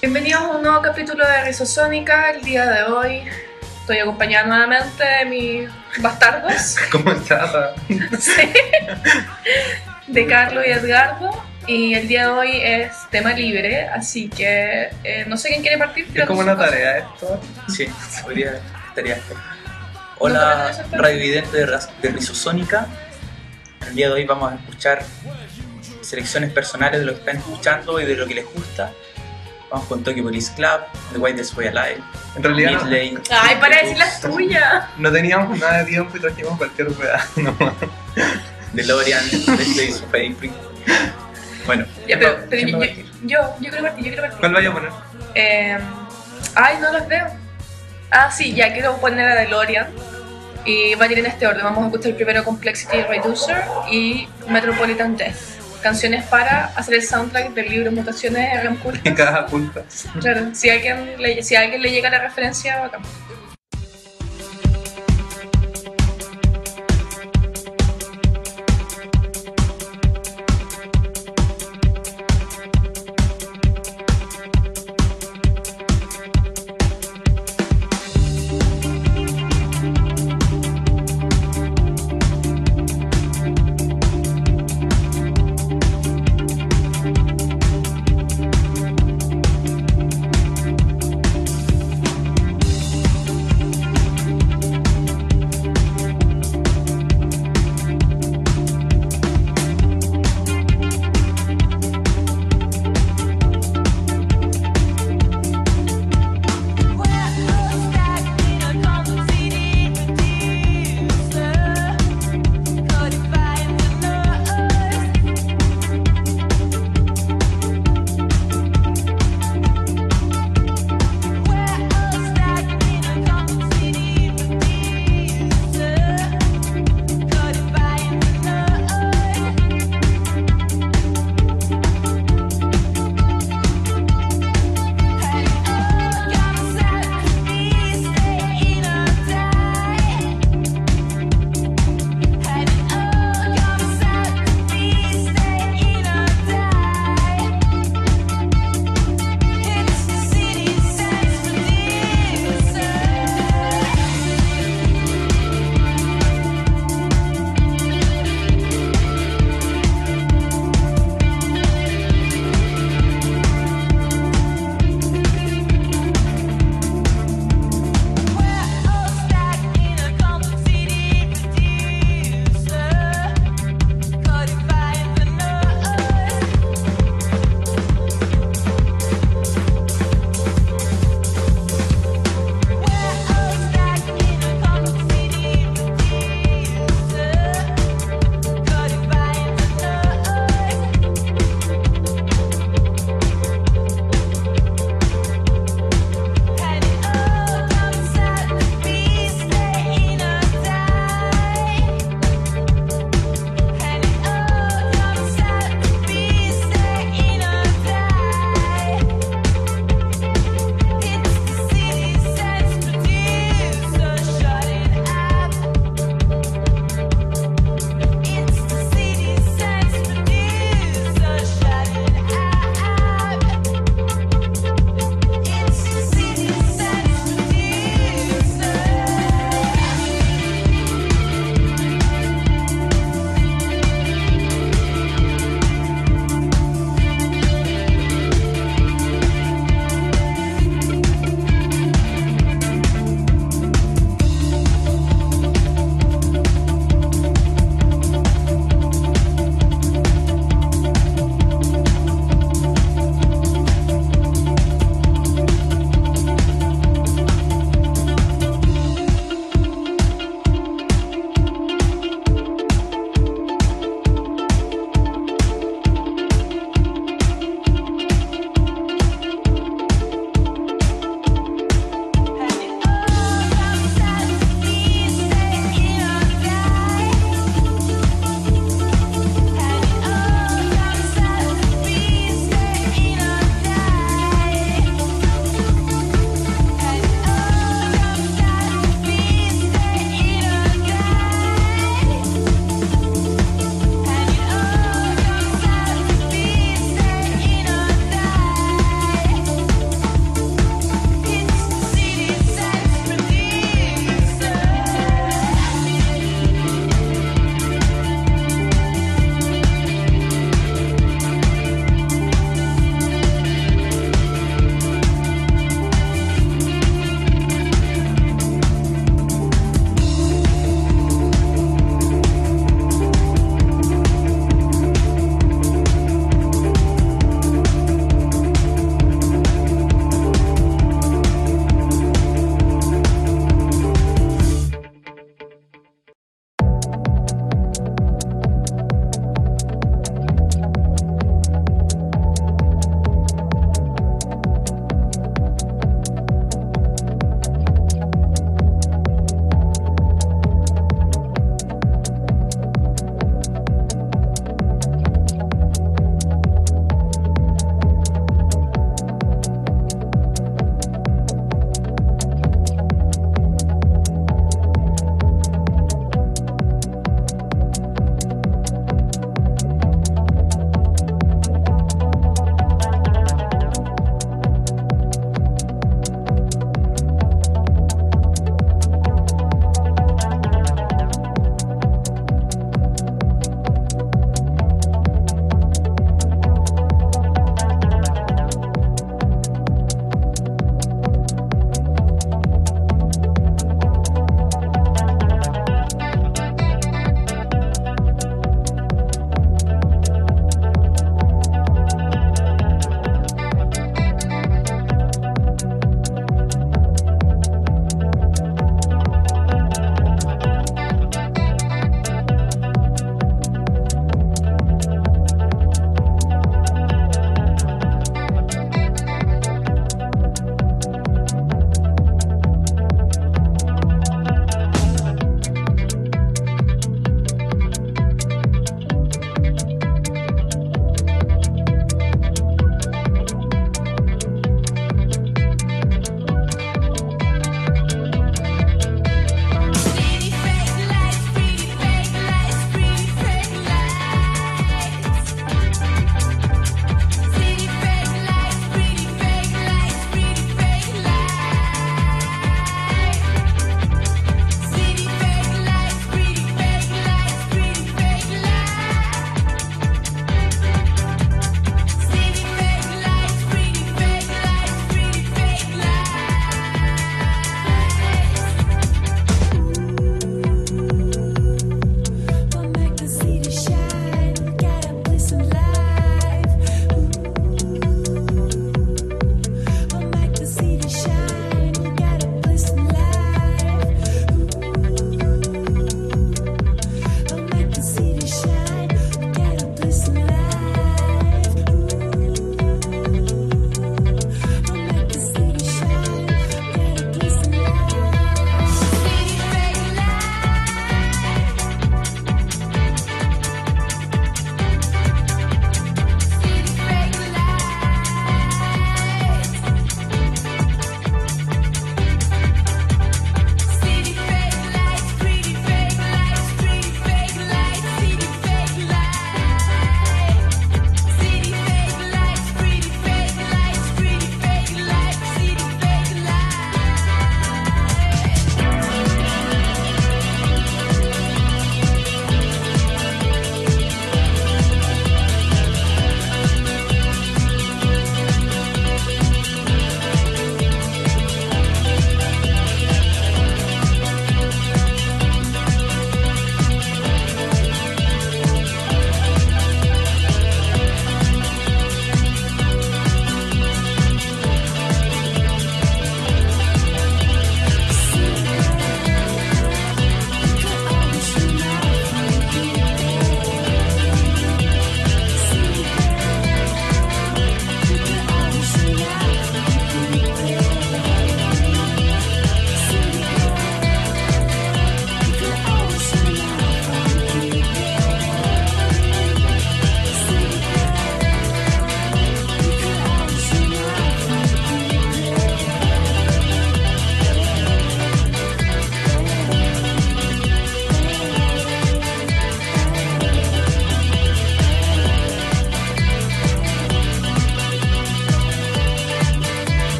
Bienvenidos a un nuevo capítulo de Rizosónica. El día de hoy estoy acompañada nuevamente de mis bastardos. ¿Cómo estás? Sí. De Carlos y Edgardo. Y el día de hoy es tema libre, así que no sé quién quiere partir. Es como una tarea esto. Sí, podría estaría esto. Hola, radiovidente de Rizosónica. El día de hoy vamos a escuchar selecciones personales de lo que están escuchando y de lo que les gusta. Vamos con Tokyo Police Club, The Whitest Way Alive, En realidad no, Midlane. Ay, para decir las tuyas. no teníamos nada de tiempo y trajimos cualquier weá nomás. DeLorean, Best Days of April. Bueno, Ya, ¿quién pero va a yo partir? quiero partir. ¿Cuál vaya a poner? Ay, no los veo. Ah, sí, ya quiero poner a DeLorean. Y va a ir en este orden. Vamos a escuchar primero Complexity Reducer y Metropolitan Death. Canciones para hacer el soundtrack del libro Mutaciones RM En Cultas. cada punta. Claro, si a alguien le llega la referencia, bacán.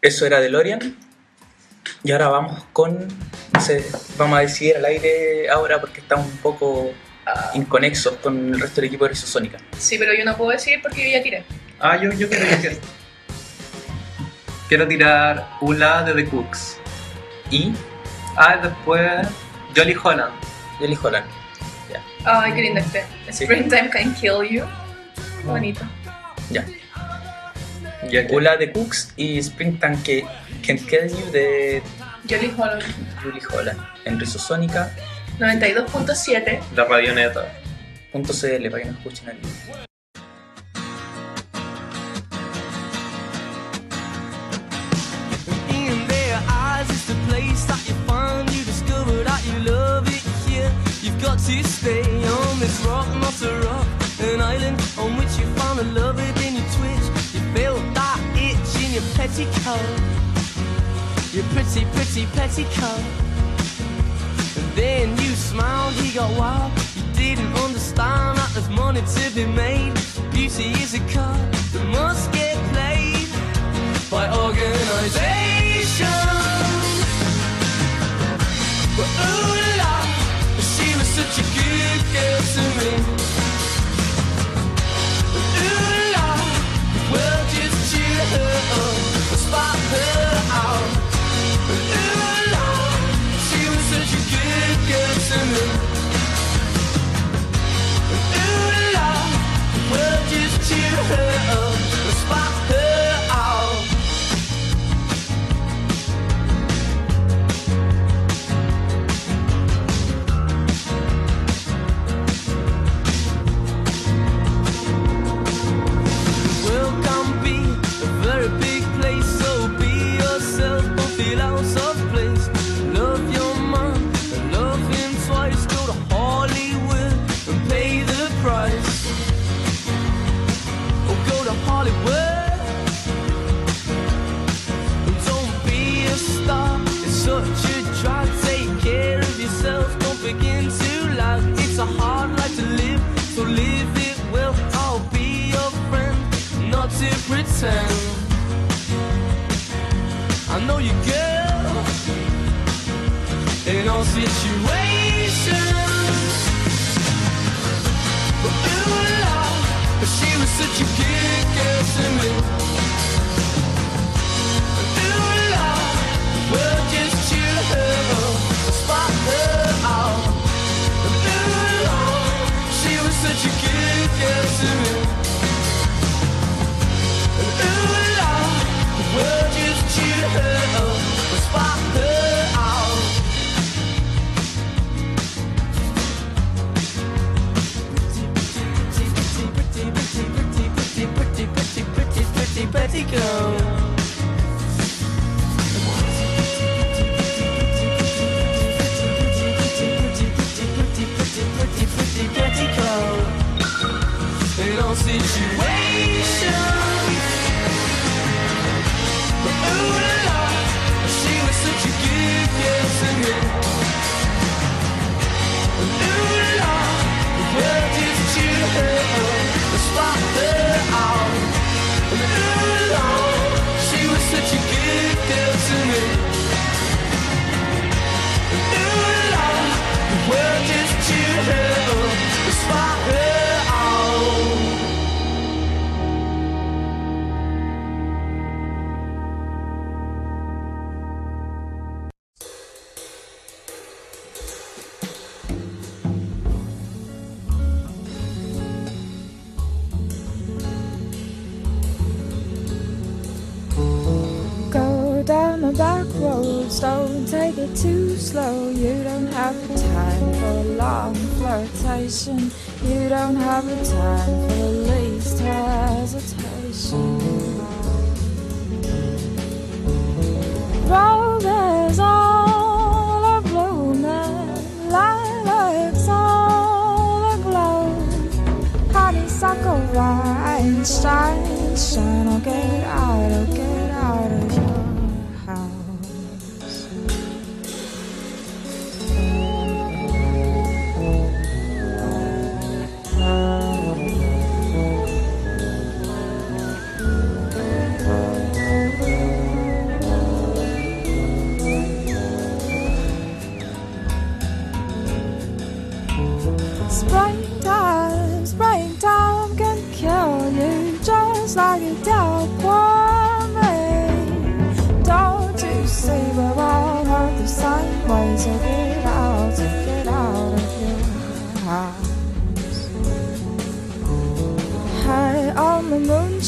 Eso era DeLorean. Y ahora vamos con... No sé, vamos a decidir al aire ahora porque estamos un poco inconexos con el resto del equipo de Rizosónica. Sí, pero yo no puedo decir porque yo ya tiré. Yo quiero decir. Quiero tirar Ula de The Cooks. Y Después Jolly Holland. Jelly Holland. Ay, qué lindo este. Sí. Springtime Can Kill You. Qué bonito. Ya. Ya que- Ula de Cooks y Springtime Can Kill You de Jolly Holland. Jelly Holland. En Rizosónica. 92.7. La Radioneta. .cl para que nos escuchen aquí. In their eyes, it's the place that you find. You discover that you love it here. You've got to stay on this rock, not a rock, an island on which you found a lover, then you twitch. You feel that itch in your petticoat, your pretty, pretty petticoat. And then you smiled, he got wild. You didn't understand that there's money to be made. Beauty is a card that must get played by organisation. But ooh la, she was such a good girl to me. But ooh la, well just cheer her up, spot her out. But ooh la, she was such a good girl to me. But ooh la, well just cheer her up, spot her out. World can be a very big place, so be yourself, don't feel out of place. Love your man and love him twice. Go to Hollywood and pay the price. Or go to Hollywood and don't be a star. It's such a drag. Take care of yourself, don't begin to lag. It's a hard life to live, so live it well. I'll be your friend, not to pretend. I know you, girl, in all situations. But ooh la, she was such a good girl to me. But ooh la, well just cheer her up, spot her out. But ooh la, she was such a good girl to me. And ooh la, well just cheer her up, spot her out. Pretty girl. Pretty girl. In all situations. But ooh la, she was such a good girl to me. And ooh la, well just cheer her up, spot her out. And ooh la, she was such a good girl to me. And ooh la, well just cheer her up, spot her out. Go down the back roads, don't take it too slow. You don't have the time for a long flirtation. You don't have the time for the least hesitation. Roses all are blooming, lilacs all aglow. Honeysuckle vines shine, shine. Oh, get out of your house.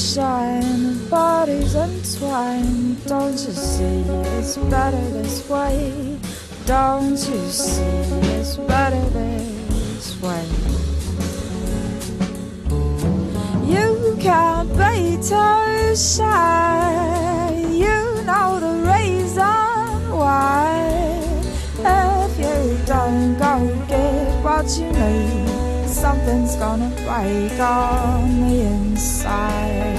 shine, bodies entwined. Don't you see it's better this way? Don't you see it's better this way? You can't be too shy. You know the reason why. If you don't go get what you need, something's gonna break on the inside.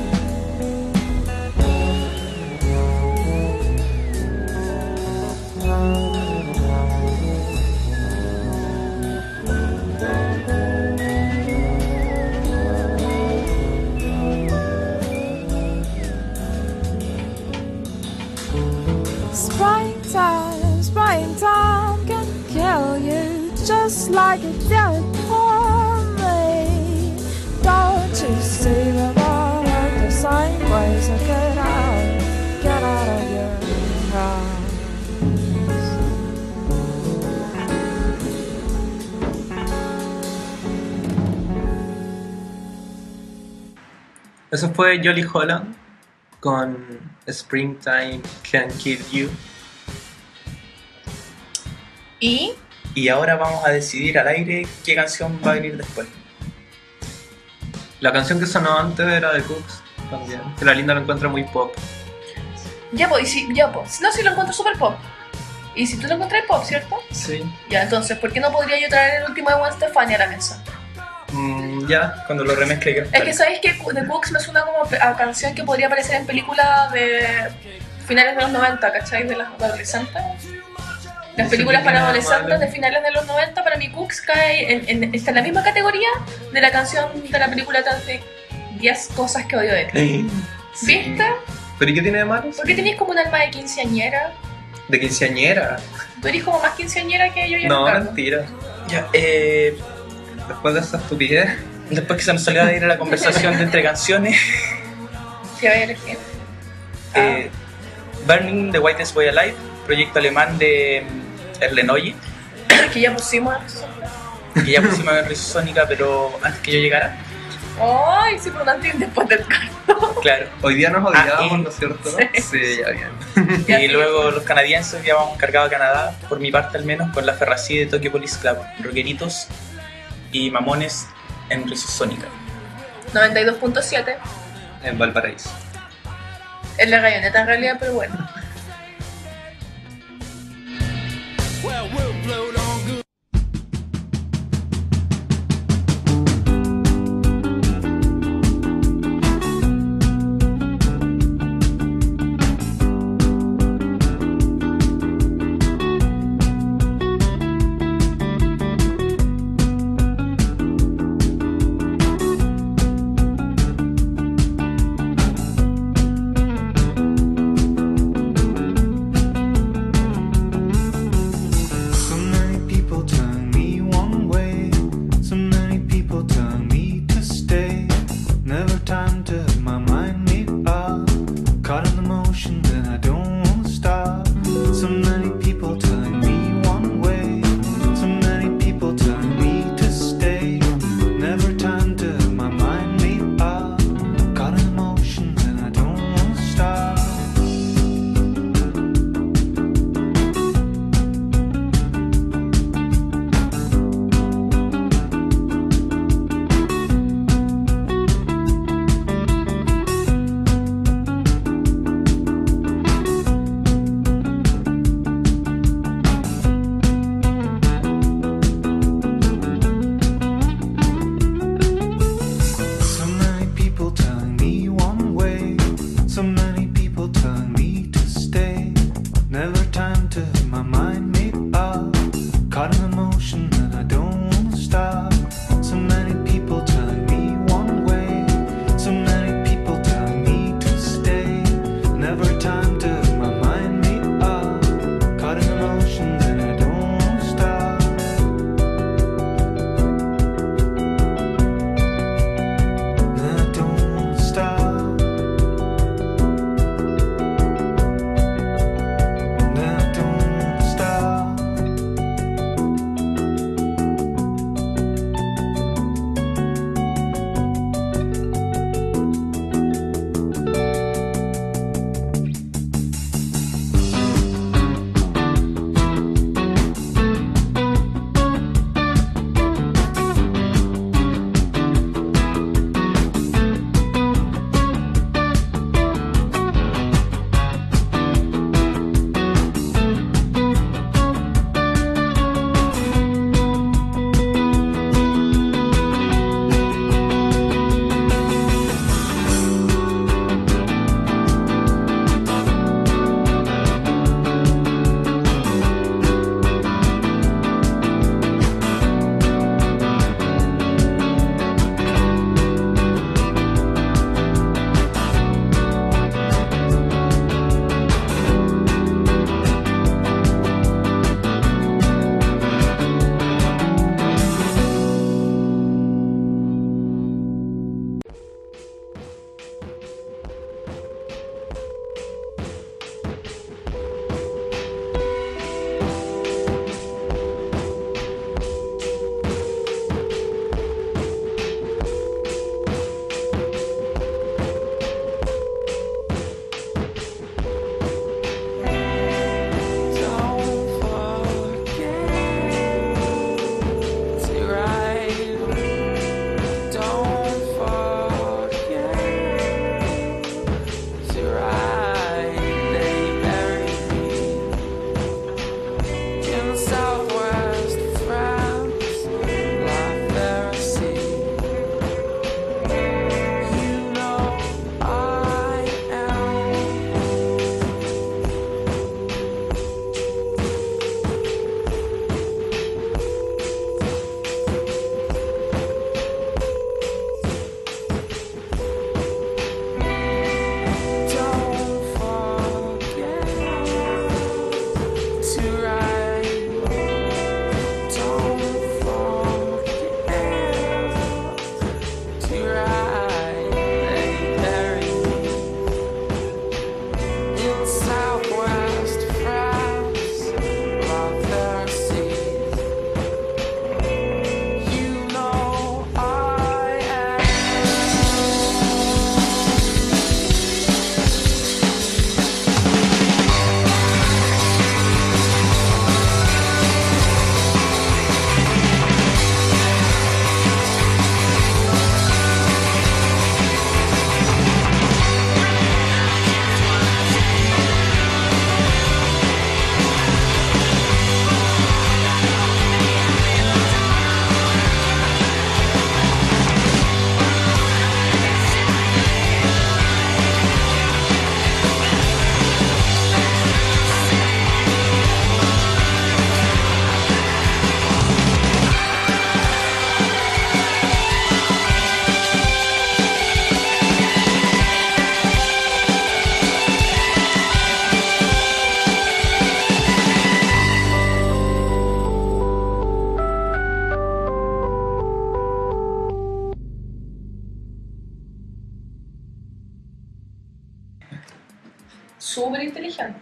Springtime, springtime can kill you just like it did for me. Don't you see that all of the same ways to get out of your house? Eso fue Jolly Holland con Springtime Can Kill You. Y ahora vamos a decidir al aire qué canción va a venir después. La canción que sonó antes era de Cooks también, que la Linda lo encuentra muy pop. Ya, pues, si lo encuentro super pop. Y si tú lo encuentras pop, ¿cierto? Sí. Ya, entonces, ¿por qué no podría yo traer el último de Gwen Stefani a la mesa? Ya. Cuando lo remezcle. Es que sabéis que The Cooks me suena como a canción que podría aparecer en películas de finales de los 90, ¿cachai? De las adolescentes. Las películas para adolescentes de finales de los 90, para mí Cooks cae está en la misma categoría de la canción de la película de 10 cosas que odio de ti. ¿Viste? ¿Pero y qué tiene de malo? ¿Por qué tenías como un alma de quinceañera? ¿De quinceañera? Tú eres como más quinceañera que yo y No, Ricardo. mentira. Ya, Después de esa estupidez. después que se nos salió de ir a la conversación de entre canciones, ¿Qué voy a elegir? Burning the Whitest Boy Alive, proyecto alemán de Erlenoye, Que ya pusimos. que ya pusimos en Rizosónica, pero antes que yo llegara. Ay, sí, por un antes y después del carro. Claro. Hoy día nos odiábamos, y- ¿no es cierto? Sí, ya bien. Ya Y sí. luego los canadienses ya vamos cargados a Canadá, por mi parte al menos, con la Ferracía de Tokyo Police Club, rockeritos y mamones en Rizosónica. 92.7. En Valparaíso. Es la rayoneta en realidad, pero bueno. Well, we'll float on good. Some súper inteligente.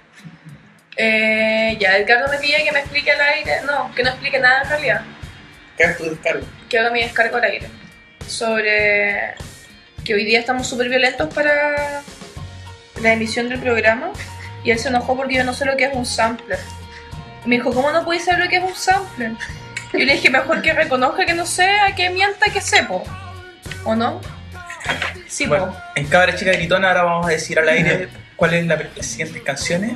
Ya, Edgardo me pide que me explique al aire, no, que no explique nada en realidad, ¿Qué es tu descargo? que haga mi descargo al aire, sobre que hoy día estamos súper violentos para la emisión del programa, y él se enojó porque yo no sé lo que es un sampler. Y me dijo, ¿cómo no puedes saber lo que es un sampler? Yo le dije, mejor que reconozca que no sé, a que mienta que sepo, ¿o no? Sí, Bueno, po. en Cabra Chica Gritona ahora vamos a decir al aire cuáles son las siguientes canciones.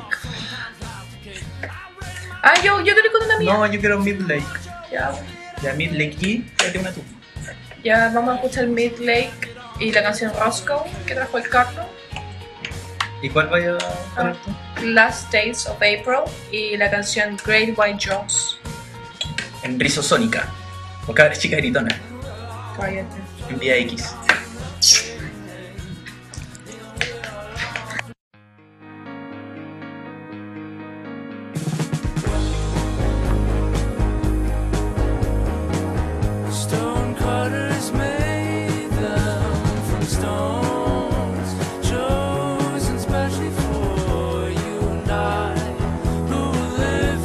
Ah, yo quiero ir con una mía. No, yo quiero Midlake. Ya, Ya Midlake y tráete una tú. ya vamos a escuchar Midlake y la canción Roscoe que trajo el Carlos. ¿Y cuál vaya a poner tú? Last Days of April y la canción Great White Jaws. En Rizosónica. O Cabra Chica Gritona. Cállate. En Vía X. Stone cutters made them from stones, chosen specially for you and I, who live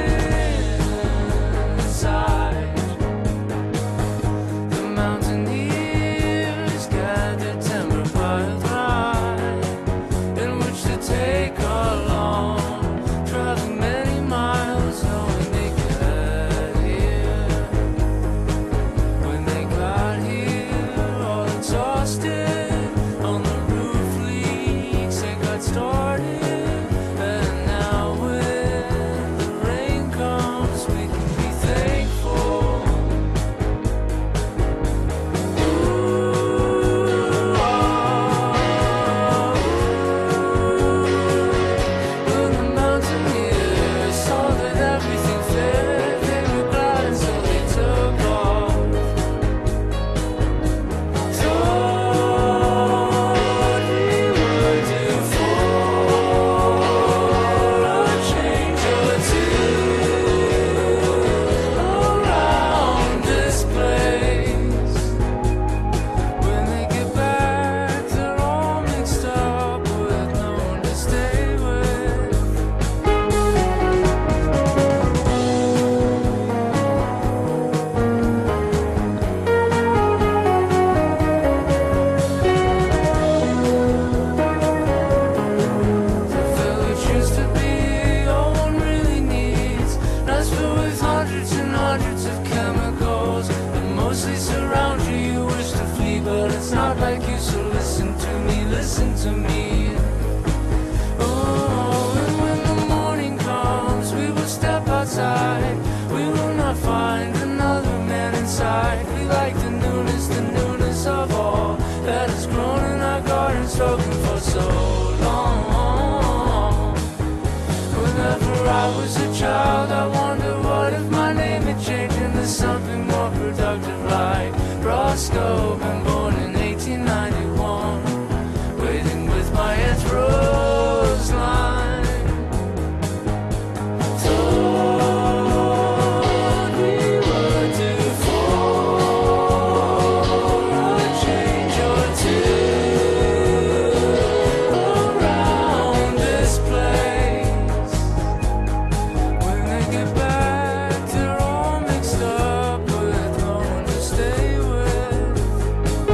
inside. The mountaineers gathered timber piled high, in which to take along, traveling many miles, knowing they get here. When they got here, all exhausted, on the roof leaks, they got started. And now when the rain comes, we can be thankful. When the mountaineers saw that everything failed, they were glad and so they took off. Thought we were due for a change or two around this place. When they get back, they're all mixed up with no one to stay with. The village used to be all one really needs. Nice filled with hundreds and hundreds of chemicals that mostly surround you. You wish to flee, but it's not like you. So listen to me, listen to me. Oh, and when the morning comes, we will step outside. We will not find another man inside. We like the newness of all that has grown in our garden, spoken for so long. Whenever I was a child, I wonder what if my name had changed into something more productive like Roscoe. Been born in 1891, waiting with my Aunt Roseline. Thought we were due for a change or two around this place. When they get back, they're all mixed up with no one to stay with.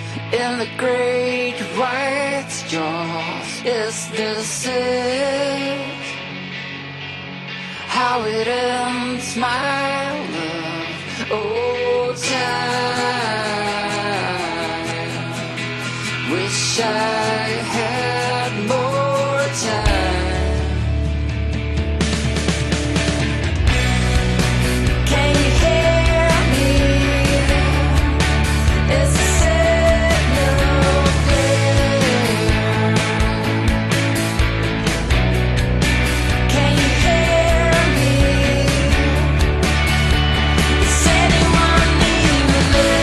in the great white jaws. Is this it? How it ends, my love. Oh, time. Wish I had more time. Can you hear me? It's a signal clear. Can you hear me? Does anyone need me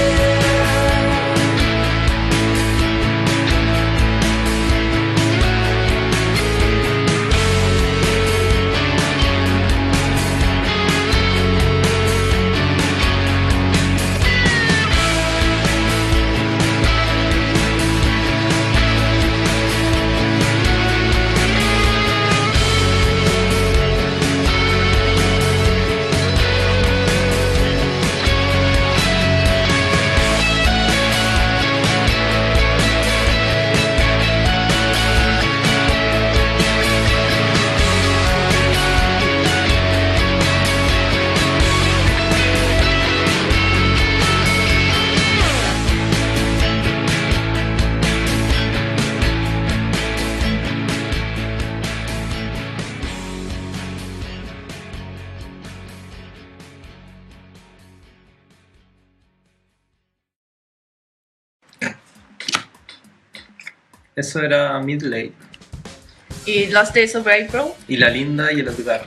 Eso era Midlake. Y Last Days of April. Y La Linda y el Edgardo.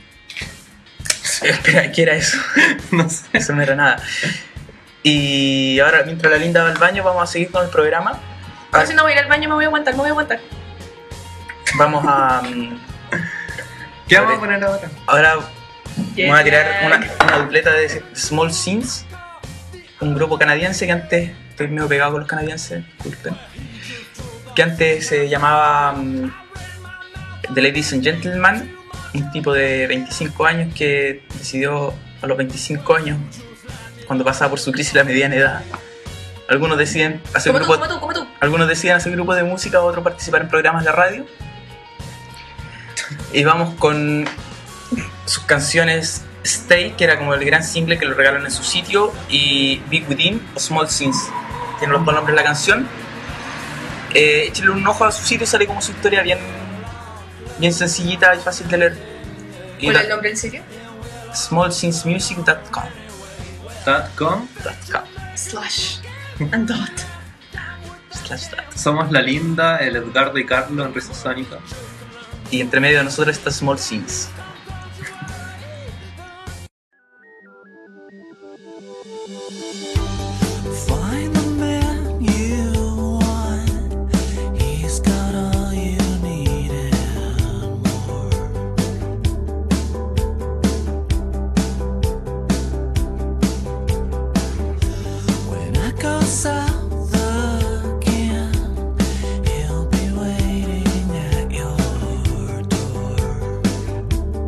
Espera, ¿qué era eso? No sé. Eso no era nada. Y ahora, mientras la Linda va al baño, vamos a seguir con el programa. Ahora si no voy a ir al baño me voy a aguantar, Vamos a... ¿Qué vamos a poner ahora? Ahora Yeah. vamos a tirar una dupleta de Small Scenes, un grupo canadiense que antes, estoy medio pegado con los canadienses, disculpen, que antes se llamaba The Ladies and Gentlemen, un tipo de 25 años que decidió a los 25 años, cuando pasaba por su crisis la mediana edad, algunos deciden hacer Como tú. algunos deciden hacer grupos de música, otros participar en programas de radio. Y vamos con sus canciones Stay, que era como el gran single que lo regalaron en su sitio, y Big Within o Small Scenes, tienen los dos nombres de la canción. Échenle un ojo a su sitio, sale como su historia bien sencillita y fácil de leer. ¿Cuál es el nombre del sitio? smallscenesmusic.com. / and dot. Somos La Linda, el Edgardo y Carlos en Risa Sónica. Y entre medio de nosotros está Small Scenes. Find the man you want. He's got all you need and more. When I go south again, he'll be waiting at your door.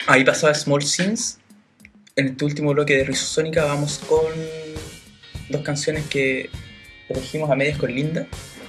Ahí pasaba Small Scenes. En este último bloque de Rizosónica vamos con dos canciones que elegimos a medias con Linda.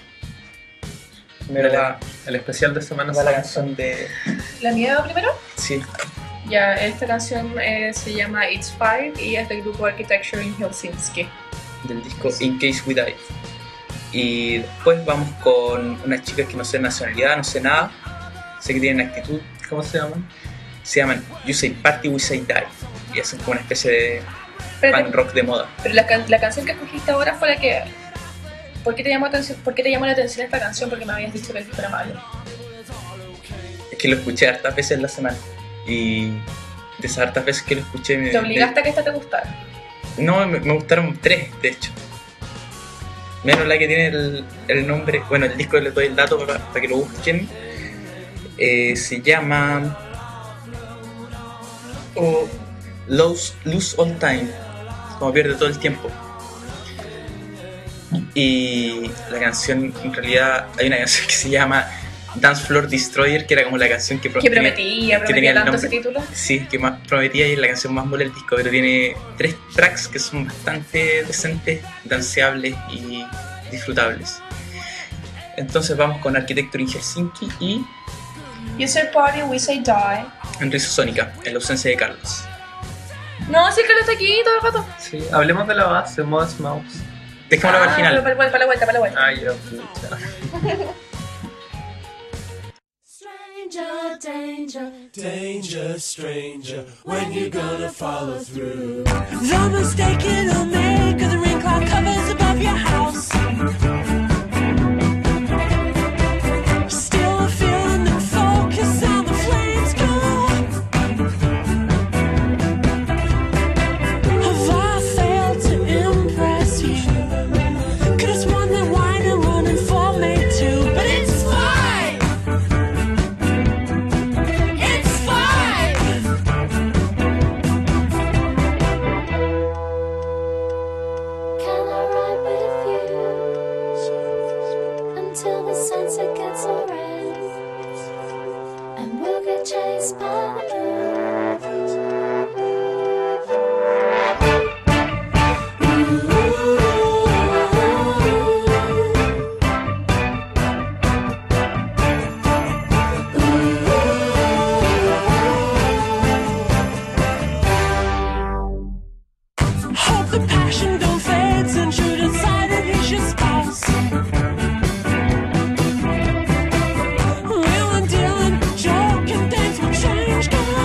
Primero El especial de Semana va la Santa. canción de... ¿La nieva primero? Sí, Ya, esta canción se llama It's Five y es del grupo Architecture in Helsinki. del disco In Case We Die. Y después vamos con unas chicas que no sé nacionalidad, no sé nada, sé que tienen actitud. ¿Cómo se llaman? Se llaman You Say Party, We Say Die, y hacen como una especie de Pero, punk rock de moda. pero la canción que escogiste ahora fue la que... ¿Por qué te llamó la atención esta canción? Porque me habías dicho que el disco era malo. Es que lo escuché hartas veces en la semana, y de esas hartas veces que lo escuché Te obligaste a que esta te gustara. No, me gustaron tres, de hecho. Menos la que tiene el nombre, bueno, el disco les doy el dato para que lo busquen. Se llama Lose All Time, como pierde todo el tiempo. Y la canción, en realidad, hay una canción que se llama Dance Floor Destroyer, que era como la canción que Prometía tenía el tanto nombre. ese título. Sí, que más prometía y es la canción más mola del disco, pero tiene 3 tracks que son bastante decentes, danceables y disfrutables. Entonces vamos con Architecture in Helsinki y You Say Party, We Say Die. en Rizosónica, en la ausencia de Carlos. No, sí que lo está aquí todo el rato. Sí, hablemos de la base, Modest Mouse. Dejémosla para el final. Para la vuelta, para la vuelta. Ay, yo, pucha. Stranger, danger, danger, stranger, when you gonna follow through? The mistake it'll make of the rain cloud covers above your house. Still a feeling and focus on the flames go. Have I failed to impress you? Could've sworn that wine and running for me too, but it's fine. It's fine. Can I ride with you until the sunset gets so red, and we'll get chased by the hope the passion don't fade since you decided he's your spouse. Wheeling, dealing, joking, things will change, girl.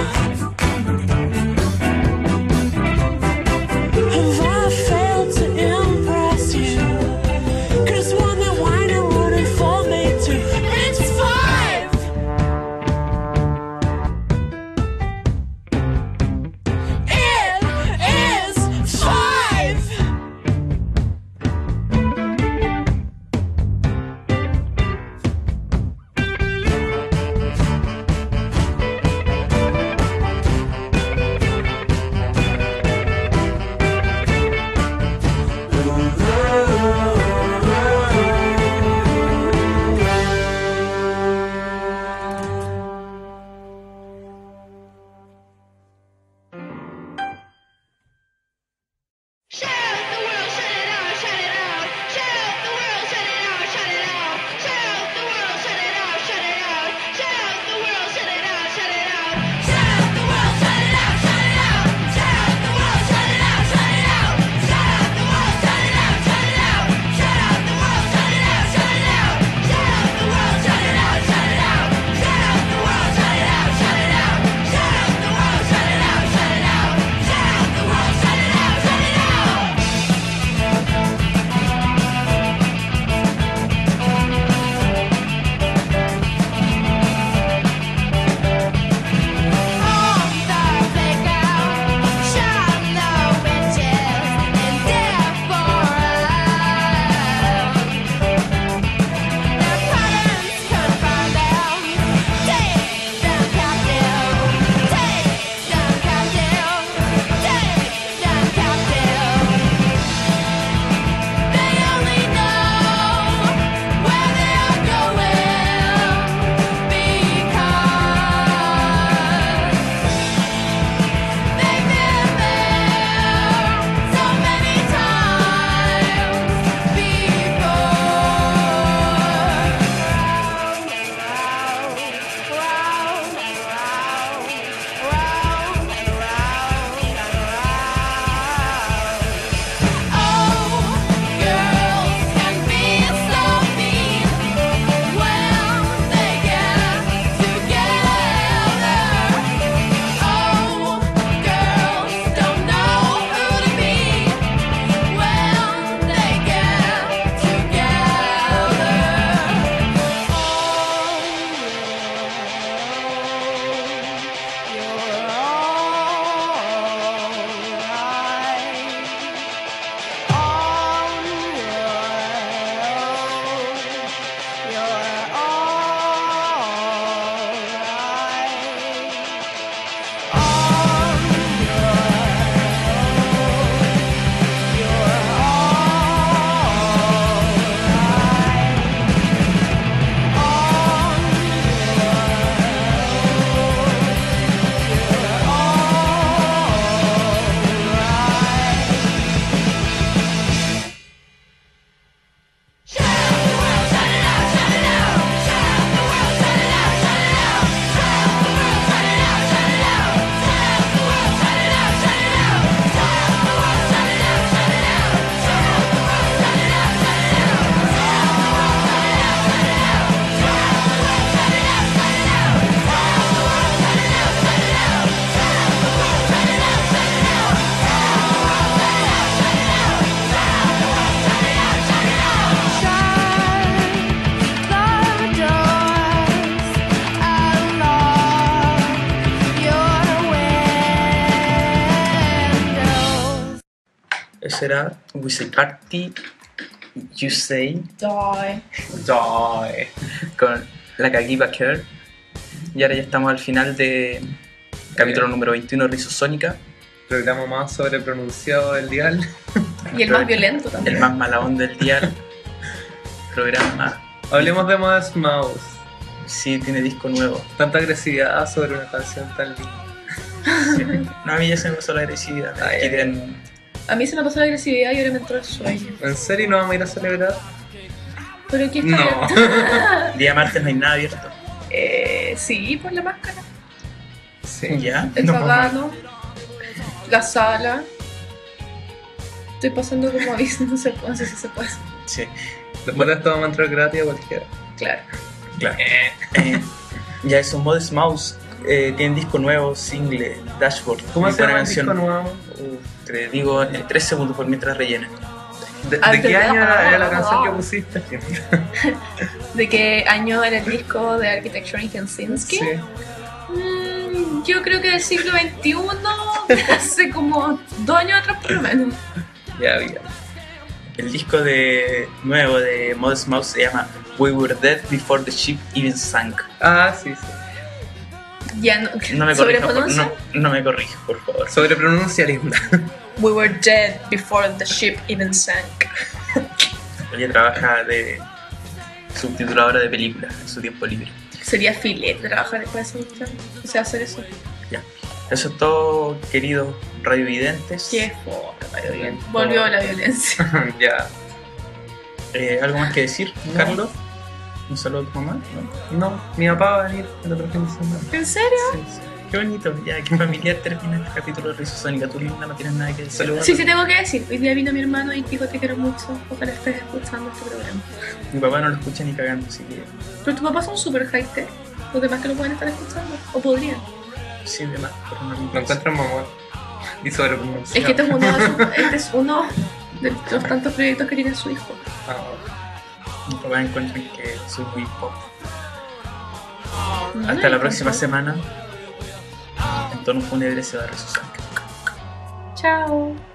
será We Say Party, You Say, Die. Die. con la Kagiba Care. Y ahora ya estamos al final de capítulo número 21 de Rizosónica, Programa más sobrepronunciado del dial. Y el más violento también. el más mala onda del día. Programa. Hablemos de Modest Mouse. Sí, tiene disco nuevo. Tanta agresividad sobre una canción tan linda. No, a mí ya se me pasó la agresividad. Ay, Quieren- A mí se me pasó la agresividad y ahora me entró el sueño. ¿En serio no vamos a ir a celebrar? Pero aquí está No. abierto. Día martes no hay nada abierto. Sí, por la máscara. Sí. ¿Ya? El No, pagano. La sala. Estoy pasando como aviso, no sé si se puede. Sí, Después de esto vamos a entrar gratis a cualquiera. Claro. claro. Ya eso, Modest Mouse. Tienen disco nuevo, single, Dashboard. ¿Cómo Muy se llama buena el disco canción. nuevo? Te digo en 3 segundos por mientras rellenen. ¿De qué año era la canción que pusiste? ¿De qué año era el disco de Architecture in Kansinsky? Sí. Yo creo que del siglo XXI, hace como 2 años atrás por lo menos. Ya había. El disco nuevo de Modest Mouse se llama We Were Dead Before the Ship Even Sank. Ah, sí, sí. Ya no, No me corrijas, ¿sobrepronuncia? no me corrijas, por favor. Sobrepronuncia linda. We were dead before the ship even sank. Ella trabaja de subtituladora de películas en su tiempo libre. Sería filete trabajar después de eso. O sea, hacer eso. Ya. Eso es todo, queridos radiovidentes. Qué fuerte. Volvió la violencia. Ya. ¿Algo más que decir, No. Carlos? ¿Un saludo a tu mamá? ¿No? No, mi papá va a venir el otro fin de semana. ¿En serio? Sí, sí. Qué bonito, ya, qué familiar termina este capítulo de Rizosónica. Tú, linda, no tienes nada que decir. Saludos. Sí, tengo que decir. Hoy día vino mi hermano y dijo te quiero mucho. Ojalá estés escuchando este programa. Mi papá no lo escucha ni cagando, así que Pero tus papás son súper high tech. Los demás que lo pueden estar escuchando. O podrían. sí, de más, pero no Lo encuentro en mamá. Y sobrepronuncia. Es que este es uno de los tantos proyectos que tiene su hijo. mis papás encuentran que soy muy pop. No, Hasta la no, próxima no. semana. En tono fúnebre se va a Rizosónica. Chao.